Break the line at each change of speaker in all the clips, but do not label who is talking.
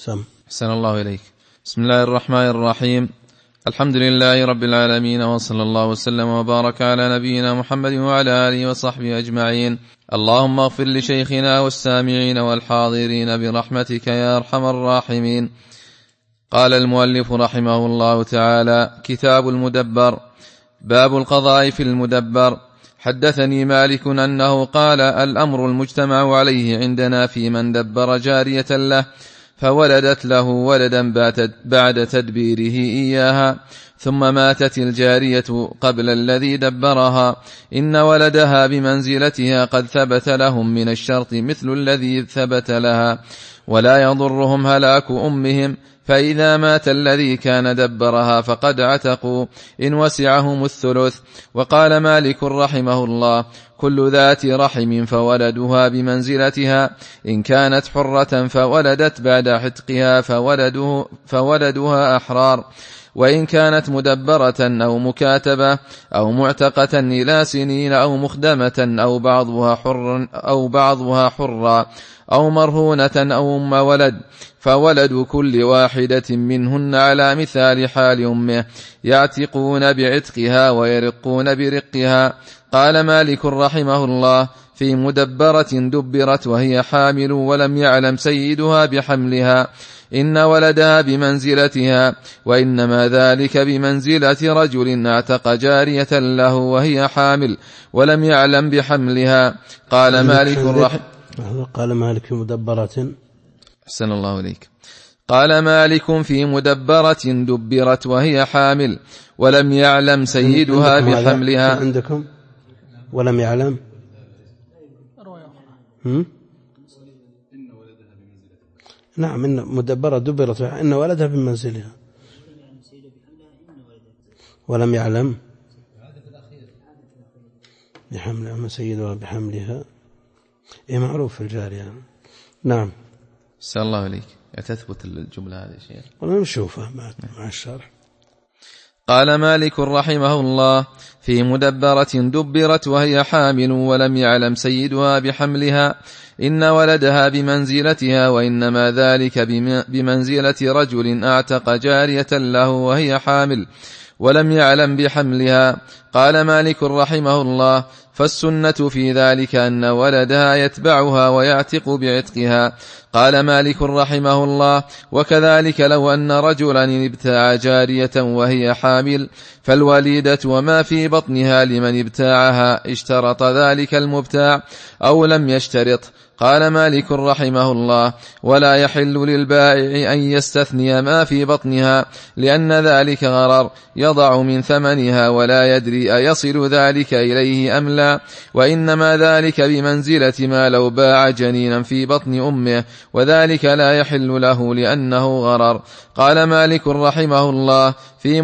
أحسن الله إليك. بسم الله الرحمن الرحيم. الحمد لله رب العالمين، وصلى الله وسلم وبارك على نبينا محمد وعلى آله وصحبه أجمعين. اللهم اغفر لشيخنا والسامعين والحاضرين برحمتك يا أرحم الراحمين. قال المؤلف رحمه الله تعالى: كتاب المدبر. باب القضاء في المدبر. حدثني مالك أنه قال: الأمر المجتمع عليه عندنا في من دبر جارية له فولدت له ولدا بعد تدبيره إياها، ثم ماتت الجارية قبل الذي دبرها، إن ولدها بمنزلتها قد ثبت لهم من الشرط مثل الذي ثبت لها، ولا يضرهم هلاك أمهم، فإذا مات الذي كان دبرها فقد عتقوا إن وسعهم الثلث. وقال مالك رحمه الله: كل ذات رحم فولدها بمنزلتها، إن كانت حرة فولدت بعد عتقها فولدها أحرار، وإن كانت مدبرة أو مكاتبة أو معتقة إلى سنين أو مخدمة أو بعضها حرا أو مرهونة أو أم ولد، فولد كل واحدة منهن على مثال حال أمه، يعتقون بعتقها ويرقون برقها. قال مالك رحمه الله: في مدبرة دبرت وهي حامل ولم يعلم سيدها بحملها، إن ولدها بمنزلتها، وإنما ذلك بمنزلة رجل اعتق جارية له وهي حامل ولم يعلم بحملها. قال مالك في مدبرة. أحسن الله إليك. قال مالك: في مدبرة دبرت وهي حامل ولم يعلم سيدها بحملها.
عندكم ولم يعلم نعم، إن مدبرة دبرت إن ولدها بمنزلها ولم يعلم بحملها سيدها بحملها. إيه معروف في الجارية. نعم.
أحسن الله إليك. تثبت الجملة هذه شيء
ولا نشوفها مع الشرح.
قال مالك رحمه الله: في مدبرة دبرت وهي حامل ولم يعلم سيدها بحملها، إن ولدها بمنزلتها، وإنما ذلك بمنزلة رجل اعتق جارية له وهي حامل ولم يعلم بحملها. قال مالك رحمه الله: فالسنة في ذلك أن ولدها يتبعها ويعتق بعتقها. قال مالك رحمه الله: وكذلك لو أن رجلا ابتاع جارية وهي حامل، فالوليدة وما في بطنها لمن ابتاعها، اشترط ذلك المبتاع أو لم يشترط. قال مالك رحمه الله: ولا يحل للبائع أن يستثني ما في بطنها، لأن ذلك غرر يضع من ثمنها ولا يدري أيصل ذلك إليه أم لا، وإنما ذلك بمنزلة ما لو باع جنينا في بطن أمه، وذلك لا يحل له لأنه غرر. قال مالك رحمه الله: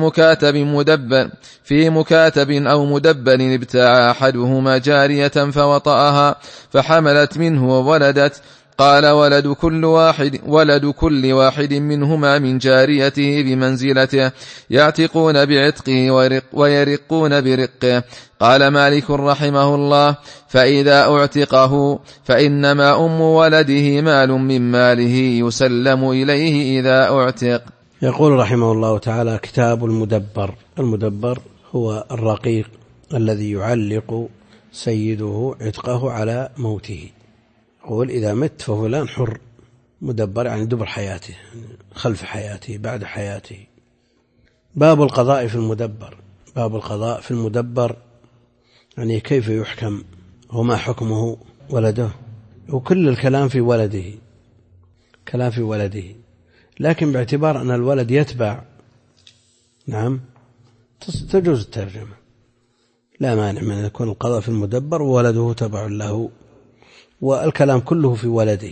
في مكاتب أو مدبر ابتاع أحدهما جارية فوطأها فحملت منه وولدت، قال: ولد كل واحد منهما من جاريته بمنزلته، يعتقون بعتقه ويرقون برقه. قال مالك رحمه الله: فإذا أعتقه فإنما أم ولده مال من ماله يسلم إليه إذا أعتق.
يقول رحمه الله تعالى: كتاب المدبر. المدبر هو الرقيق الذي يعلق سيده عتقه على موته. يقول: إذا مت ففلان حر. مدبر يعني دبر حياته، خلف حياته، بعد حياته. باب القضاء في المدبر. باب القضاء في المدبر يعني كيف يحكم وما حكمه ولده، وكل الكلام في ولده، كلام في ولده، لكن باعتبار أن الولد يتبع، نعم، تجوز الترجمة، لا مانع من أن يكون القضاء في المدبر وولده تبع له، والكلام كله في ولده.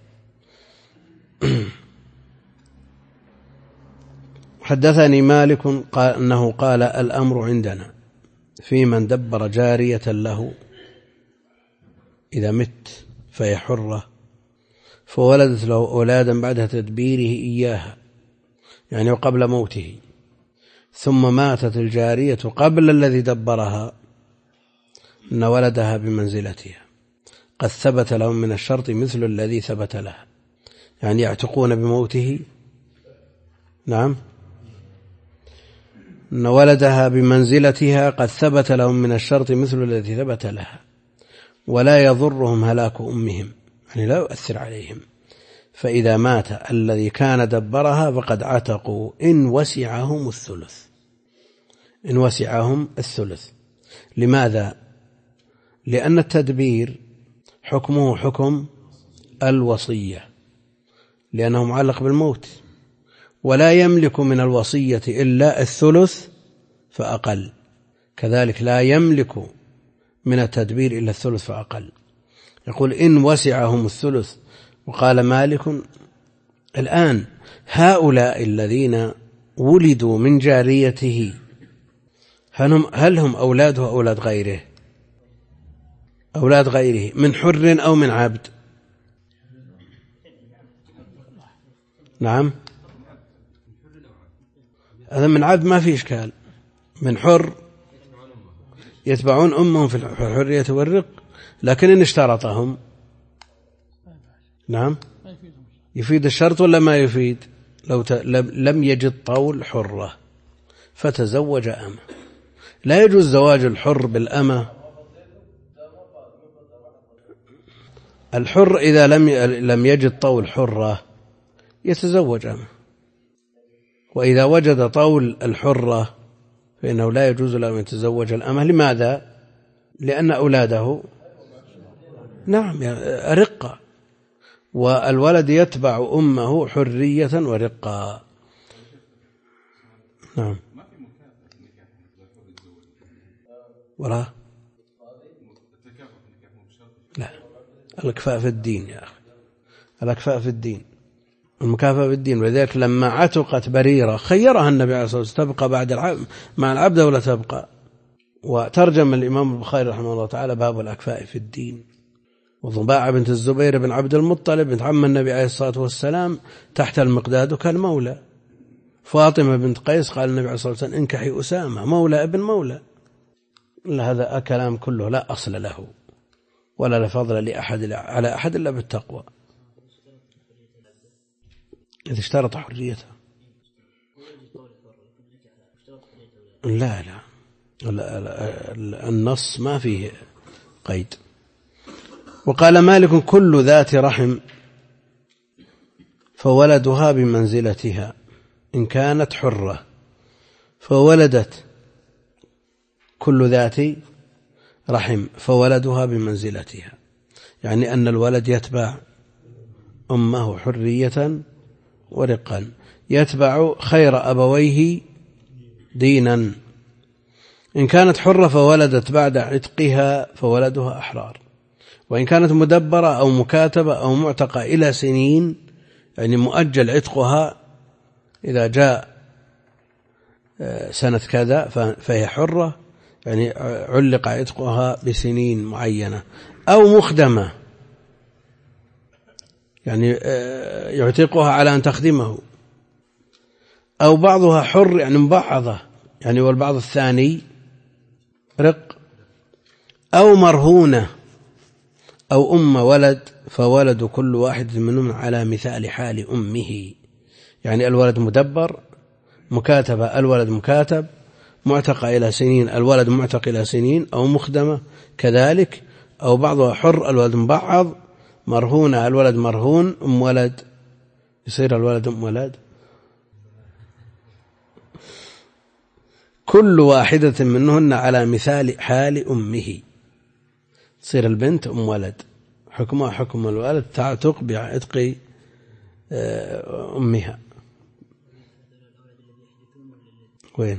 حدثني مالك أنه قال: الأمر عندنا في من دبر جارية له إذا مت فهي حرة فولدت له أولادا بعد تدبيره إياها، يعني قبل موته، ثم ماتت الجارية قبل الذي دبرها، أن ولدها بمنزلتها قد ثبت لهم من الشرط مثل الذي ثبت لها، يعني يعتقون بموته. نعم. أن ولدها بمنزلتها قد ثبت لهم من الشرط مثل الذي ثبت لها، ولا يضرهم هلاك أمهم، يعني لا يؤثر عليهم. فإذا مات الذي كان دبرها فقد عتقوا إن وسعهم الثلث. إن وسعهم الثلث. لماذا؟ لأن التدبير حكمه حكم الوصية، لأنه معلق بالموت، ولا يملك من الوصية إلا الثلث فأقل، كذلك لا يملك من التدبير إلا الثلث فأقل. يقول إن وسعهم الثلث. وقال مالك الآن هؤلاء الذين ولدوا من جاريته هل هم أولاده أولاد غيره؟ أولاد غيره من حر أو من عبد؟ نعم. هذا من عبد ما في إشكال، من حر يتبعون أمهم في الحرية والرق، لكن إن اشترطهم نعم يفيد الشرط ولا ما يفيد؟ لو لم يجد طول حرة فتزوج أمة، لا يجوز زواج الحر بالأمة. الحر إذا لم يجد طول حرة يتزوج أمة، وإذا وجد طول الحرة فإنه لا يجوز له أن يتزوج الأمة. لماذا؟ لأن أولاده نعم رقة، والولد يتبع أمه حرية ورقة. نعم. وراه لا، الأكفاء في الدين يا أخي، الأكفاء في الدين، المكافأة في الدين. ولذلك لما عتقت بريرة خيرها النبي عليه الصلاة والسلام تبقى بعد مع العبد ولا تبقى. وترجم الإمام البخاري رحمه الله تعالى باب الأكفاء في الدين. وضباعة بنت الزبير بن عبد المطلب بنت عم النبي عليه الصلاة والسلام تحت المقداد كان مولى. فاطمة بنت قيس قال النبي عليه الصلاة والسلام انكحي أسامة مولى ابن مولى. هذا كلام كله لا أصل له ولا لفضل لأحد على أحد إلا بالتقوى. إذا اشترط حريته لا النص ما فيه قيد. وقال مالك كل ذات رحم فولدها بمنزلتها إن كانت حرة فولدت كل ذات رحم فولدها بمنزلتها، يعني أن الولد يتبع أمه حرية ورقا، يتبع خير أبويه دينا. إن كانت حرة فولدت بعد عتقها فولدها أحرار. وإن كانت مدبرة أو مكاتبة أو معتقة إلى سنين، يعني مؤجل عتقها إذا جاء سنة كذا فهي حرة، يعني علق عتقها بسنين معينة، أو مخدمة يعني يعتقها على أن تخدمه، أو بعضها حر يعني مبعضة يعني والبعض الثاني رق، أو مرهونة، أو أم ولد فولد كل واحد منهم على مثال حال أمه، يعني الولد مدبر، مكاتبة الولد مكاتب، معتق إلى سنين الولد معتق إلى سنين، أو مخدمة كذلك، أو بعضها حر الولد مبعض، مرهونة الولد مرهون، أم ولد يصير الولد أم ولد. كل واحدة منهن على مثال حال أمه، تصير البنت أم ولد، حكمها حكم الولد، تعتق بعتق أمها. وين؟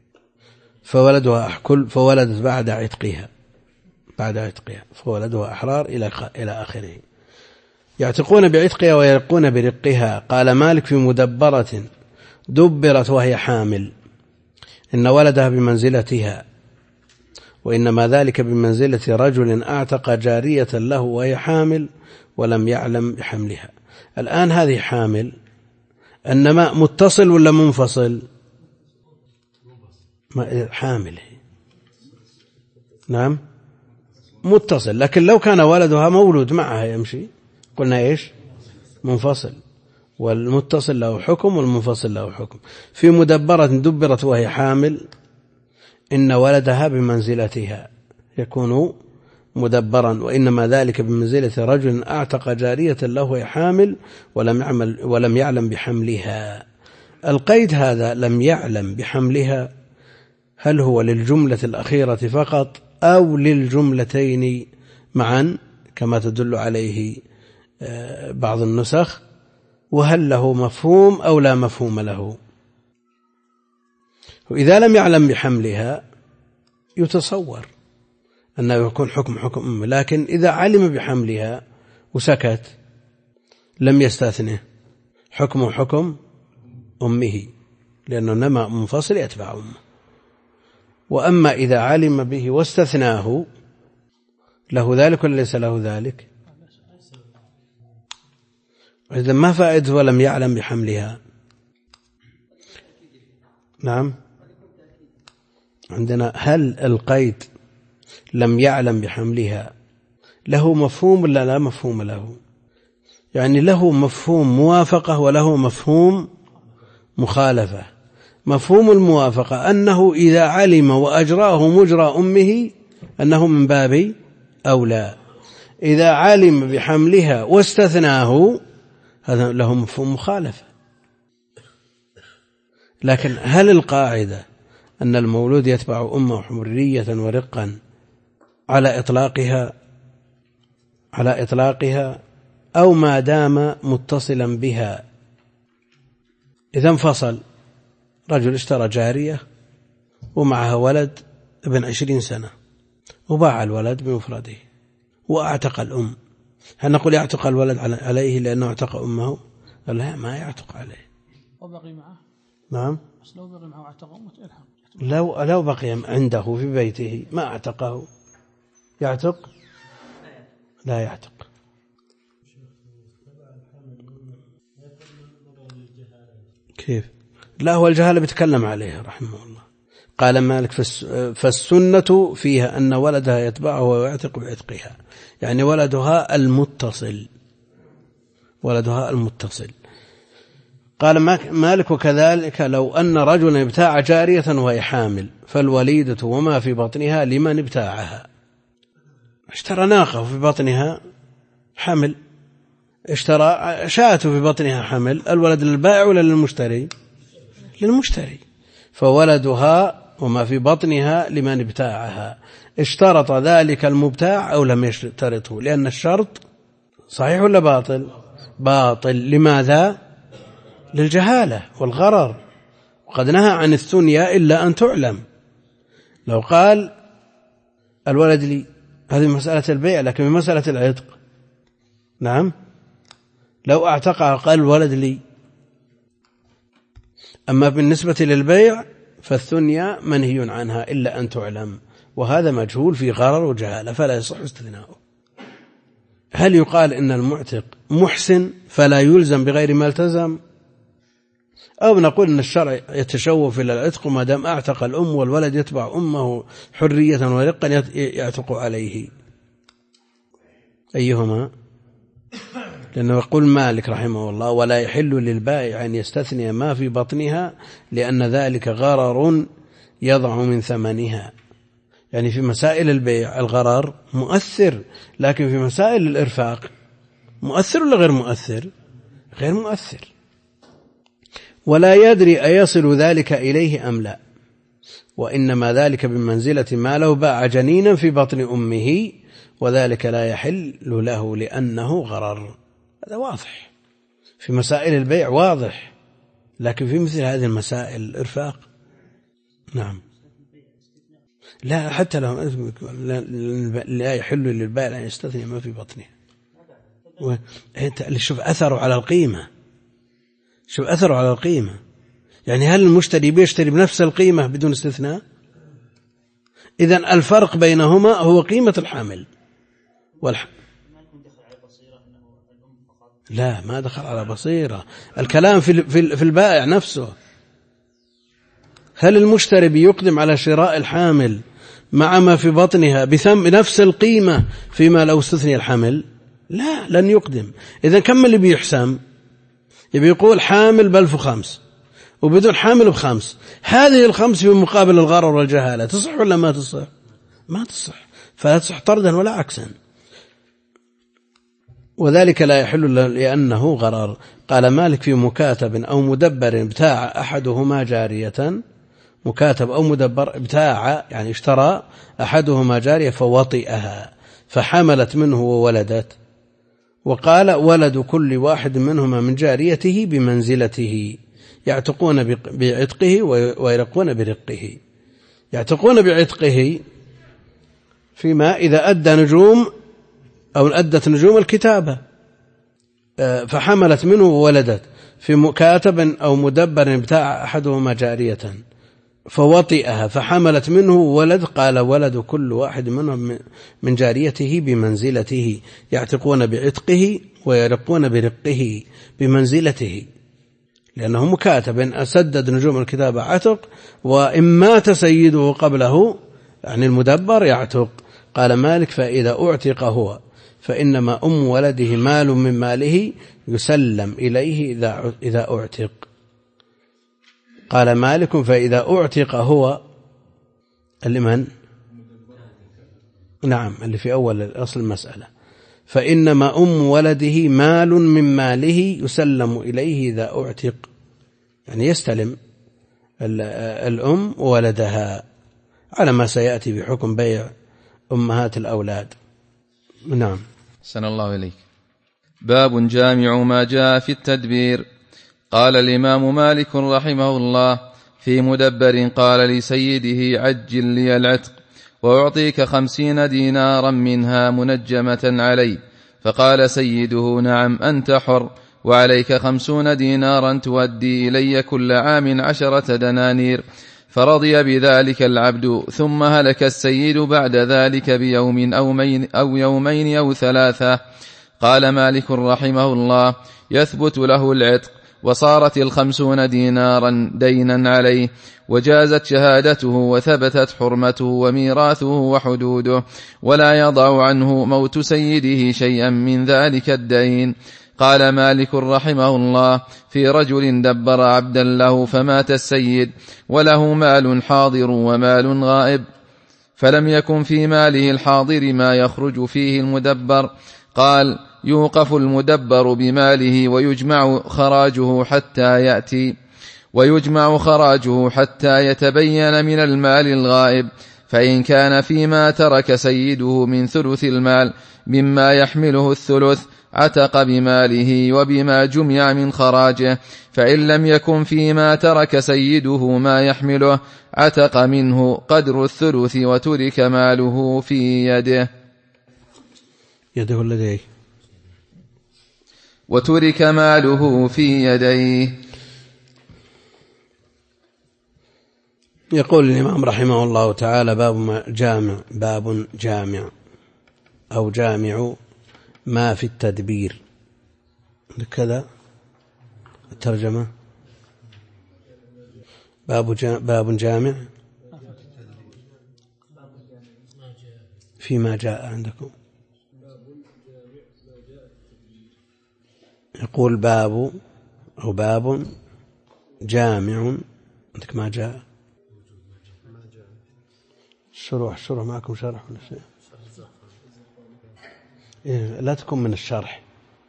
فولدت بعد عتقها فولدها أحرار إلى آخره. يعتقون بعتقها ويرقون برقها. قال مالك في مدبرة دبرت وهي حامل إن ولدها بمنزلتها، وإنما ذلك بمنزلة رجل أعتق جارية له وهي حامل ولم يعلم بحملها. الآن هذه حامل، النماء متصل ولا منفصل؟ حامل نعم متصل، لكن لو كان ولدها مولود معها يمشي قلنا إيش؟ منفصل. والمتصل له حكم والمنفصل له حكم. في مدبرة دبرت وهي حامل إن ولدها بمنزلتها يكون مدبرا، وإنما ذلك بمنزلة رجل أعتق جارية له وهي حامل ولم يعلم بحملها. القيد هذا لم يعلم بحملها هل هو للجملة الأخيرة فقط أو للجملتين معا كما تدل عليه بعض النسخ، وهل له مفهوم أو لا مفهوم له؟ وإذا لم يعلم بحملها يتصور أنه يكون حكم أمه، لكن إذا علم بحملها وسكت لم يستثنه، حكمه حكم أمه، لأنه نما منفصل يتبع أمه. وأما إذا علم به واستثناه له ذلك ولا ليس له ذلك؟ إذا ما فائدة ولم يعلم بحملها؟ نعم، عندنا هل القيد لم يعلم بحملها له مفهوم ولا لا مفهوم له؟ يعني له مفهوم موافقة وله مفهوم مخالفة. مفهوم الموافقة أنه إذا علم وأجراه مجرى أمه أنه من باب أولى. إذا علم بحملها واستثناه هذا له مفهوم مخالفة. لكن هل القاعدة أن المولود يتبع أمه حرية ورقا على إطلاقها أو ما دام متصلا بها؟ إذا انفصل، رجل اشترى جارية ومعها ولد ابن 20 سنة وباع الولد بمفرده وأعتق الأم، هل نقول يعتق الولد عليه لأنه اعتق أمه؟ لا، ما يعتق عليه.
وبقي معه؟
نعم،
بس لو بقي معه اعتق أمه الحق.
لو بقي عنده في بيته ما اعتقه يعتق؟ لا يعتق. كيف؟ لا، هو الجهالة بيتكلم عليها رحمه الله. قال مالك فالسنة فيها أن ولدها يتبعه ويعتق بعتقها، يعني ولدها المتصل. قال مالك وكذلك لو أن رجلا ابتاع جارية وهي حامل فالوليدة وما في بطنها لمن ابتاعها. اشترى ناقة في بطنها حمل، اشترى شاة في بطنها حمل، الولد للبائع ولا للمشتري؟ للمشتري. فولدها وما في بطنها لمن ابتاعها. اشترط ذلك المبتاع أو لم يشترطه؟ لأن الشرط صحيح ولا باطل؟ باطل. لماذا؟ للجهالة والغرر، وقد نهى عن الثنيا إلا أن تعلم. لو قال الولد لي، هذه مسألة البيع، لكن في مسألة العتق نعم، لو اعتقها قال الولد لي. أما بالنسبة للبيع فالثنيا منهي عنها إلا أن تعلم، وهذا مجهول في غرر وجهالة فلا يصح استثناؤه. هل يقال إن المعتق محسن فلا يلزم بغير ما التزم، أو نقول إن الشرع يتشوف إلى العتق ما دام أعتق الأم والولد يتبع أمه حرية ورقا يعتق عليه؟ أيهما؟ لأنه يقول مالك رحمه الله ولا يحل للبائع أن يستثني ما في بطنها لأن ذلك غرر يضع من ثمنها. يعني في مسائل البيع الغرر مؤثر، لكن في مسائل الإرفاق مؤثر ولا غير مؤثر؟ غير مؤثر. ولا يدري أيصل ذلك إليه أم لا، وإنما ذلك بمنزلة ما لو باع جنينا في بطن أمه، وذلك لا يحل له لأنه غرر. هذا واضح في مسائل البيع واضح، لكن في مثل هذه المسائل الإرفاق نعم لا، حتى لو لا يحل للبائع أن يستثني ما في بطنه. شوف أثره على القيمة، شوف أثره على القيمة. يعني هل المشتري بيشتري بنفس القيمة بدون استثناء؟ إذن الفرق بينهما هو قيمة الحامل لا، ما دخل على بصيرة. الكلام في البائع نفسه. هل المشتري بيقدم على شراء الحامل مع ما في بطنها بنفس القيمة فيما لو استثني الحمل؟ لا، لن يقدم. إذن كم اللي بيحسم؟ يبي يقول حامل ب1500 وبدون حامل ب5. هذه ال5 في مقابل الغرر والجهالة تصح ولا ما تصح؟ ما تصح، فلا تصح طردا ولا عكسا، وذلك لا يحل لأنه غرر. قال مالك في مكاتب أو مدبر ابتاع أحدهما جارية، مكاتب أو مدبر ابتاع يعني اشترى أحدهما جارية فوطئها فحملت منه وولدت، وقال ولد كل واحد منهما من جاريته بمنزلته، يعتقون بعتقه ويرقون برقه. يعتقون بعتقه فيما إذا أدى نجوم أو أدت نجوم الكتابة فحملت منه وولدت. في مكاتب أو مدبر ابتاع أحدهما جارية فوطئها فحملت منه ولد، قال ولد كل واحد منهم من جاريته بمنزلته، يعتقون بعتقه ويرقون برقه بمنزلته، لأنه مكاتب أسدد نجوم الكتابة عتق، وإن مات سيده قبله يعني المدبر يعتق. قال مالك فإذا أعتق هو فإنما ولده مال من ماله يسلم إليه إذا أعتق. قال مالك فإذا أعتق هو لمن؟ نعم، اللي في أول أصل المسألة، فإنما ولده مال من ماله يسلم إليه إذا أعتق، يعني يستلم الأم ولدها على ما سيأتي بحكم بيع أمهات الأولاد. نعم.
أحسن الله إليك. باب جامع ما جاء في التدبير. قال الإمام مالك رحمه الله في مدبر قال لسيده عجل لي العتق وأعطيك 50 دينارا منها منجمة علي، فقال سيده نعم أنت حر، وعليك 50 دينارا تودي إلي كل عام 10 دنانير. فرضي بذلك العبد، ثم هلك السيد بعد ذلك بيوم أو يومين أو 3. قال مالك رحمه الله يثبت له العتق، وصارت 50 دينارا دينا عليه، وجازت شهادته وثبتت حرمته وميراثه وحدوده، ولا يضع عنه موت سيده شيئا من ذلك الدين. قال مالك رحمه الله في رجل دبر عبدا له فمات السيد وله مال حاضر ومال غائب، فلم يكن في ماله الحاضر ما يخرج فيه المدبر. قال يوقف المدبر بماله ويجمع خراجه حتى يتبين من المال الغائب، فإن كان فيما ترك سيده من ثلث المال مما يحمله الثلث عتق بماله وبما جمع من خراجه، فإن لم يكن فيما ترك سيده ما يحمله عتق منه قدر الثلث وترك ماله في يده
لديه
وترك ماله في يديه.
يقول الإمام رحمه الله تعالى باب جامع أو جامع ما في التدبير، كذا الترجمة باب جامع فيما جاء عندكم. يقول باب أو باب جامع عندك ما جاء. الشروح معكم شرح ولا شيء؟ لا تكون من الشرح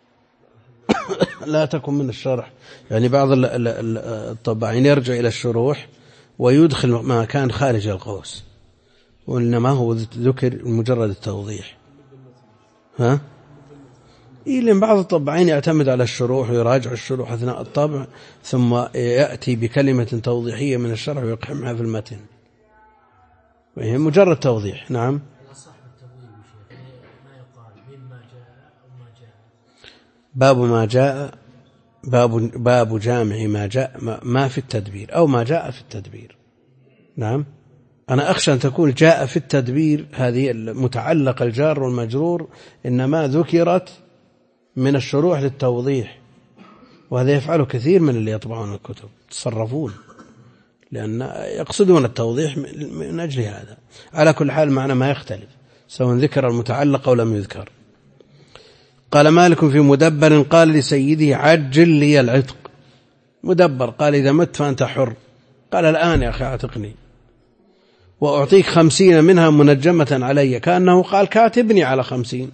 لا تكون من الشرح، يعني بعض الطباعين يرجع إلى الشروح ويدخل ما كان خارج القوس، وإنما هو ذكر مجرد التوضيح. لأن بعض الطباعين يعتمد على الشروح ويراجع الشروح أثناء الطبع، ثم يأتي بكلمة توضيحية من الشرح ويقحمها في المتن، وهي مجرد توضيح. نعم. باب ما جاء باب جامع ما جاء ما في التدبير أو ما جاء في التدبير. نعم. أنا أخشى أن تكون جاء في التدبير هذه المتعلق الجار والمجرور إنما ذكرت من الشروح للتوضيح، وهذا يفعله كثير من اللي يطبعون الكتب، تصرفون لأن يقصدون التوضيح من أجل هذا. على كل حال معنى ما يختلف سواء ذكر المتعلق أو لم يذكر. قال مالك في مدبر قال لسيده عجل لي العتق. مدبر قال إذا مت فأنت حر، قال الآن يا أخي اعتقني وأعطيك 50 منها منجمة علي، كأنه قال كاتبني على 50.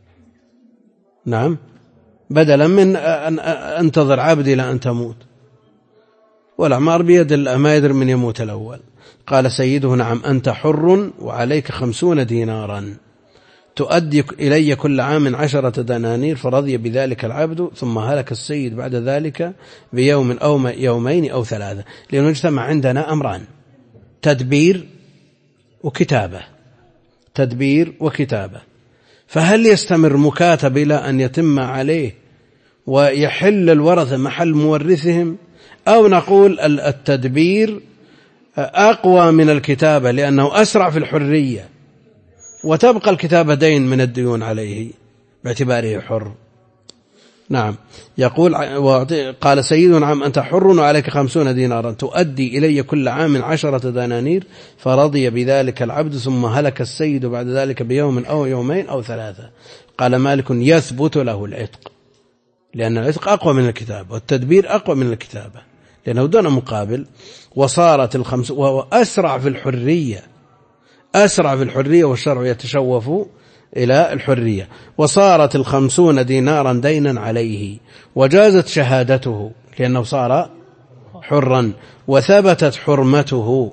نعم، بدلا من أن أنتظر عبدي إلى أن تموت، والأعمار بيد الله ما يدري من يموت الأول. قال سيده نعم أنت حر وعليك 50 دينارا تؤدي إلي كل عام 10 دنانير. فرضي بذلك العبد، ثم هلك السيد بعد ذلك بيوم أو يومين أو 3، لأنه اجتمع عندنا أمران: تدبير وكتابة. تدبير وكتابة، فهل يستمر مكاتب إلى أن يتم عليه ويحل الورثة محل مورثهم، أو نقول التدبير أقوى من الكتابة لأنه أسرع في الحرية، وتبقى الكتابة دين من الديون عليه باعتباره حر. نعم، يقول قال سيد نعم أنت حر وعليك 50 دينارا تؤدي إلي كل عام 10 دنانير. فرضي بذلك العبد، ثم هلك السيد بعد ذلك بيوم أو يومين أو 3. قال مالك يثبت له العتق، لأن العتق أقوى من الكتابة والتدبير أقوى من الكتابة لأنه دون مقابل. وصارت 50 وهو أسرع في الحرية، أسرع في الحرية، والشرع يتشوف إلى الحرية. وصارت 50 دينارا دينا عليه، وجازت شهادته لأنه صار حرا، وثبتت حرمته،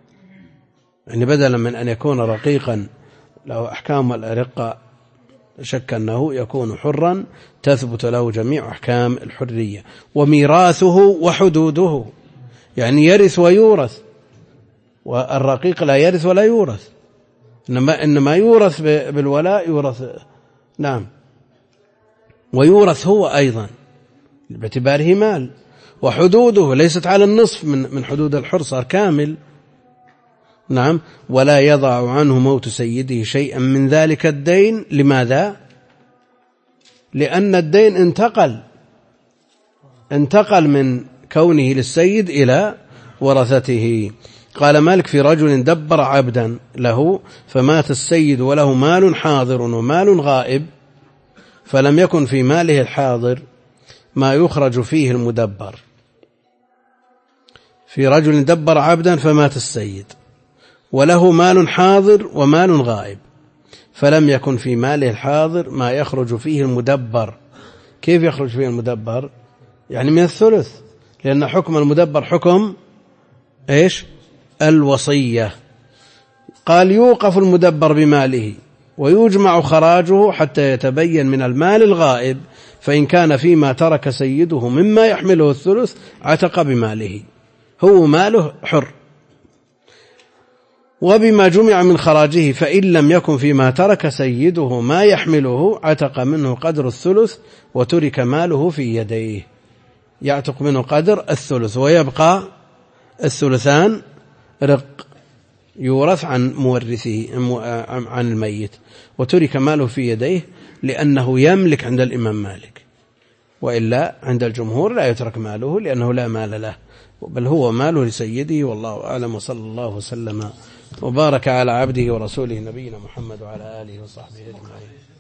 يعني بدلا من أن يكون رقيقا له أحكام الأرقة شك أنه يكون حرا، تثبت له جميع أحكام الحرية. وميراثه وحدوده، يعني يرث ويورث، والرقيق لا يرث ولا يورث، إنما يورث بالولاء، يورث. نعم، ويورث هو أيضا باعتباره مال. وحدوده ليست على النصف من حدود الحر، صار كامل. نعم، ولا يضع عنه موت سيده شيئا من ذلك الدين. لماذا؟ لأن الدين انتقل من كونه للسيد إلى ورثته. قال مالك في رجل دبر عبدا له فمات السيد وله مال حاضر ومال غائب، فلم يكن في ماله الحاضر ما يخرج فيه المدبر. في رجل دبر عبدا فمات السيد وله مال حاضر ومال غائب، فلم يكن في ماله الحاضر ما يخرج فيه المدبر. كيف يخرج فيه المدبر؟ يعني من الثلث، لأن حكم المدبر حكم إيش؟ الوصية. قال يوقف المدبر بماله ويجمع خراجه حتى يتبين من المال الغائب، فإن كان فيما ترك سيده مما يحمله الثلث عتق بماله، هو ماله حر. وبما جمع من خراجه، فإن لم يكن فيما ترك سيده ما يحمله عتق منه قدر الثلث وترك ماله في يديه، يعتق منه قدر الثلث ويبقى الثلثان رق يورث عن مورثه عن الميت، وترك ماله في يديه لأنه يملك عند الإمام مالك، وإلا عند الجمهور لا يترك ماله لأنه لا مال له، بل هو ماله لسيده. والله أعلم، وصلى الله وسلم وبارك على عبده ورسوله نبينا محمد وعلى آله وصحبه أجمعين.